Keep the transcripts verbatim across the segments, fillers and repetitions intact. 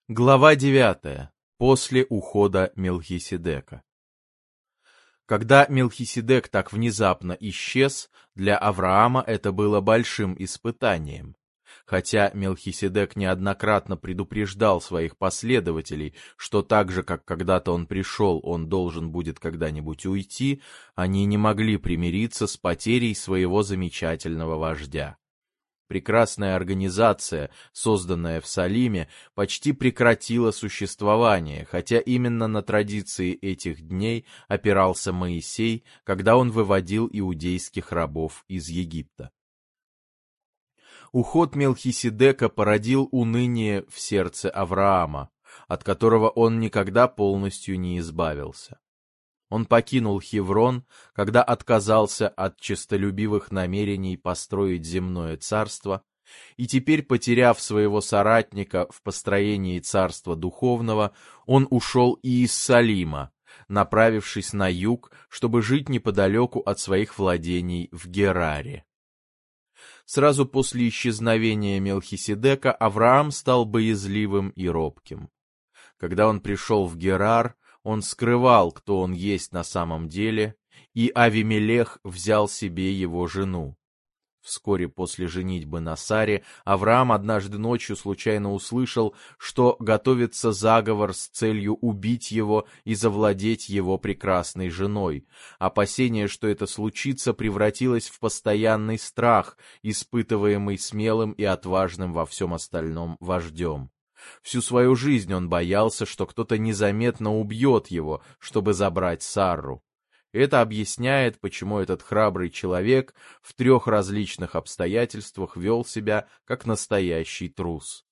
Глава девятая. После ухода Мелхиседека. Когда Мелхиседек так внезапно исчез, для Авраама это было большим испытанием. Хотя Мелхиседек неоднократно предупреждал своих последователей, что так же, как когда-то он пришел, он должен будет когда-нибудь уйти, они не могли примириться с потерей своего замечательного вождя. Прекрасная организация, созданная в Салиме, почти прекратила существование, хотя именно на традиции этих дней опирался Моисей, когда он выводил иудейских рабов из Египта. Уход Мелхиседека породил уныние в сердце Авраама, от которого он никогда полностью не избавился. Он покинул Хеврон, когда отказался от честолюбивых намерений построить земное царство, и теперь, потеряв своего соратника в построении царства духовного, он ушел и из Салима, направившись на юг, чтобы жить неподалеку от своих владений в Гераре. Сразу после исчезновения Мелхиседека Авраам стал боязливым и робким. Когда он пришел в Герар, он скрывал, кто он есть на самом деле, и Авимелех взял себе его жену. Вскоре после женитьбы на Саре Авраам однажды ночью случайно услышал, что готовится заговор с целью убить его и завладеть его прекрасной женой. Опасение, что это случится, превратилось в постоянный страх, испытываемый смелым и отважным во всем остальном вождем. Всю свою жизнь он боялся, что кто-то незаметно убьет его, чтобы забрать Сарру. Это объясняет, почему этот храбрый человек в трех различных обстоятельствах вел себя как настоящий трус.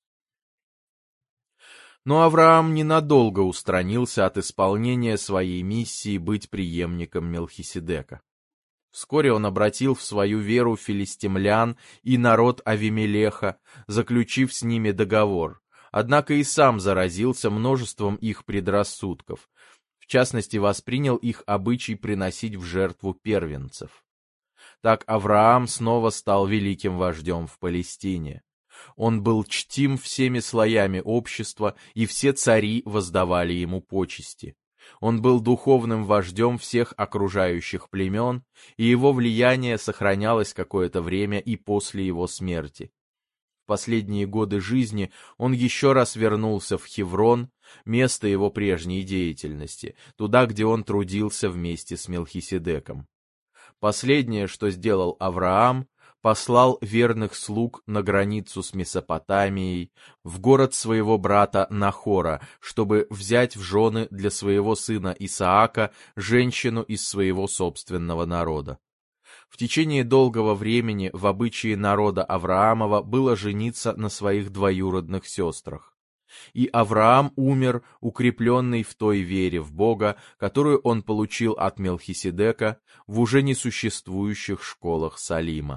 Но Авраам ненадолго устранился от исполнения своей миссии быть преемником Мелхиседека. Вскоре он обратил в свою веру филистимлян и народ Авимелеха, заключив с ними договор. Однако и сам заразился множеством их предрассудков, в частности, воспринял их обычай приносить в жертву первенцев. Так Авраам снова стал великим вождем в Палестине. Он был чтим всеми слоями общества, и все цари воздавали ему почести. Он был духовным вождем всех окружающих племен, и его влияние сохранялось какое-то время и после его смерти. В последние годы жизни он еще раз вернулся в Хеврон, место его прежней деятельности, туда, где он трудился вместе с Мелхиседеком. Последнее, что сделал Авраам, послал верных слуг на границу с Месопотамией, в город своего брата Нахора, чтобы взять в жены для своего сына Исаака женщину из своего собственного народа. В течение долгого времени в обычае народа Авраамова было жениться на своих двоюродных сестрах. И Авраам умер, укрепленный в той вере в Бога, которую он получил от Мелхиседека в уже несуществующих школах Салима.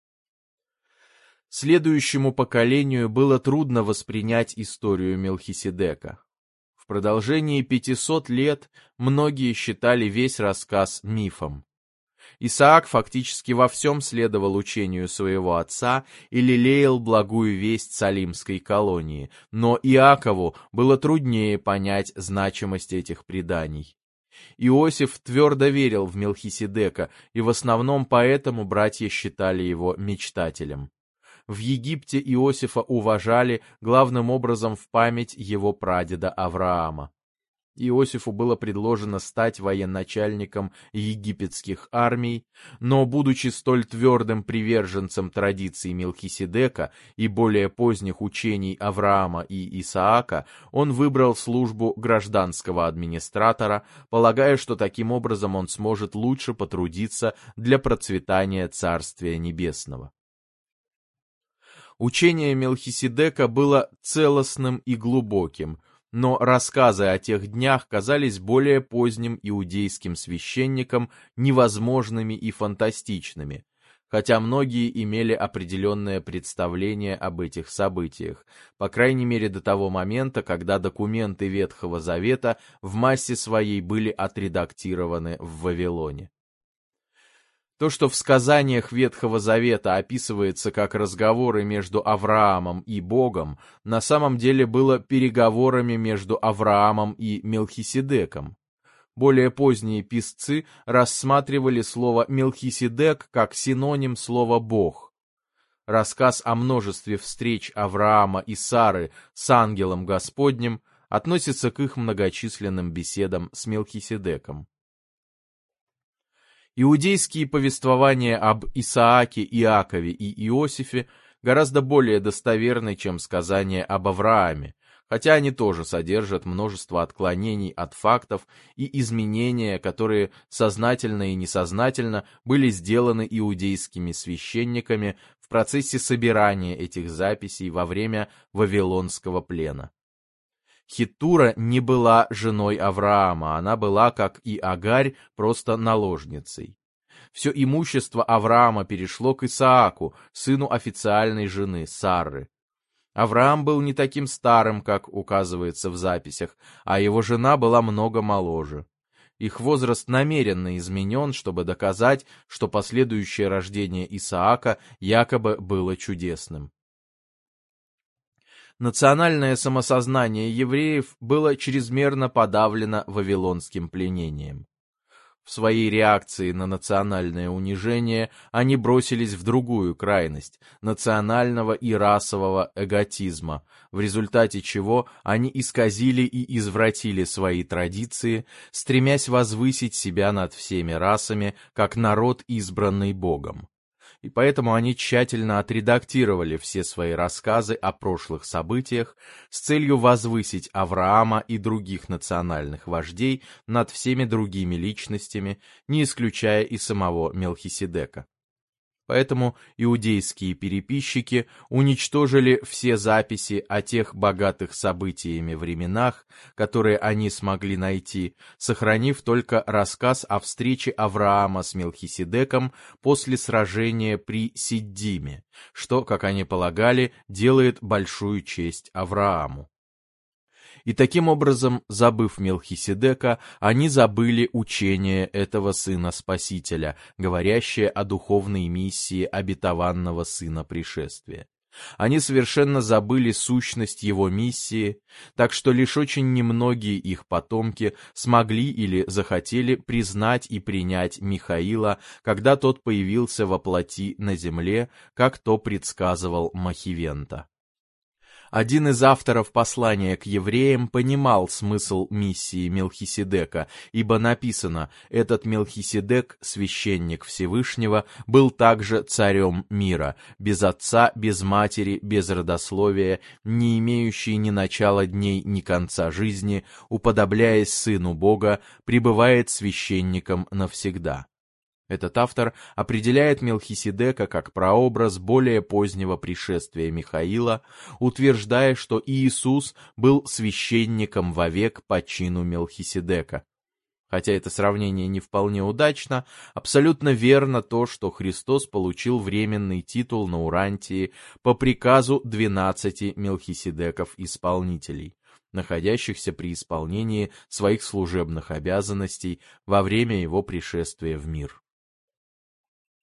Следующему поколению было трудно воспринять историю Мелхиседека. В продолжении пятисот лет многие считали весь рассказ мифом. Исаак фактически во всем следовал учению своего отца и лелеял благую весть салимской колонии, но Иакову было труднее понять значимость этих преданий. Иосиф твердо верил в Мелхиседека, и в основном поэтому братья считали его мечтателем. В Египте Иосифа уважали главным образом в память его прадеда Авраама. Иосифу было предложено стать военачальником египетских армий, но, будучи столь твердым приверженцем традиций Мелхиседека и более поздних учений Авраама и Исаака, он выбрал службу гражданского администратора, полагая, что таким образом он сможет лучше потрудиться для процветания Царствия Небесного. Учение Мелхиседека было целостным и глубоким, но рассказы о тех днях казались более поздним иудейским священникам невозможными и фантастичными, хотя многие имели определенное представление об этих событиях, по крайней мере до того момента, когда документы Ветхого Завета в массе своей были отредактированы в Вавилоне. То, что в сказаниях Ветхого Завета описывается как разговоры между Авраамом и Богом, на самом деле было переговорами между Авраамом и Мелхиседеком. Более поздние писцы рассматривали слово «Мелхиседек» как синоним слова «Бог». Рассказ о множестве встреч Авраама и Сары с ангелом Господним относится к их многочисленным беседам с Мелхиседеком. Иудейские повествования об Исааке, Иакове и Иосифе гораздо более достоверны, чем сказания об Аврааме, хотя они тоже содержат множество отклонений от фактов и изменения, которые сознательно и несознательно были сделаны иудейскими священниками в процессе собирания этих записей во время Вавилонского плена. Хеттура не была женой Авраама, она была, как и Агарь, просто наложницей. Все имущество Авраама перешло к Исааку, сыну официальной жены Сарры. Авраам был не таким старым, как указывается в записях, а его жена была много моложе. Их возраст намеренно изменен, чтобы доказать, что последующее рождение Исаака якобы было чудесным. Национальное самосознание евреев было чрезмерно подавлено вавилонским пленением. В своей реакции на национальное унижение они бросились в другую крайность – национального и расового эготизма, в результате чего они исказили и извратили свои традиции, стремясь возвысить себя над всеми расами, как народ, избранный Богом. И поэтому они тщательно отредактировали все свои рассказы о прошлых событиях с целью возвысить Авраама и других национальных вождей над всеми другими личностями, не исключая и самого Мелхиседека. Поэтому иудейские переписчики уничтожили все записи о тех богатых событиями временах, которые они смогли найти, сохранив только рассказ о встрече Авраама с Мелхиседеком после сражения при Сиддиме, что, как они полагали, делает большую честь Аврааму. И таким образом, забыв Мелхиседека, они забыли учение этого Сына Спасителя, говорящее о духовной миссии обетованного Сына Пришествия. Они совершенно забыли сущность его миссии, так что лишь очень немногие их потомки смогли или захотели признать и принять Михаила, когда тот появился во плоти на земле, как то предсказывал Махивента. Один из авторов послания к евреям понимал смысл миссии Мелхиседека, ибо написано: «Этот Мелхиседек, священник Всевышнего, был также царем мира, без отца, без матери, без родословия, не имеющий ни начала дней, ни конца жизни, уподобляясь Сыну Бога, пребывает священником навсегда». Этот автор определяет Мелхиседека как прообраз более позднего пришествия Михаила, утверждая, что Иисус был священником вовек по чину Мелхиседека. Хотя это сравнение не вполне удачно, абсолютно верно то, что Христос получил временный титул на Урантии по приказу двенадцати Мелхиседеков-исполнителей, находящихся при исполнении своих служебных обязанностей во время его пришествия в мир.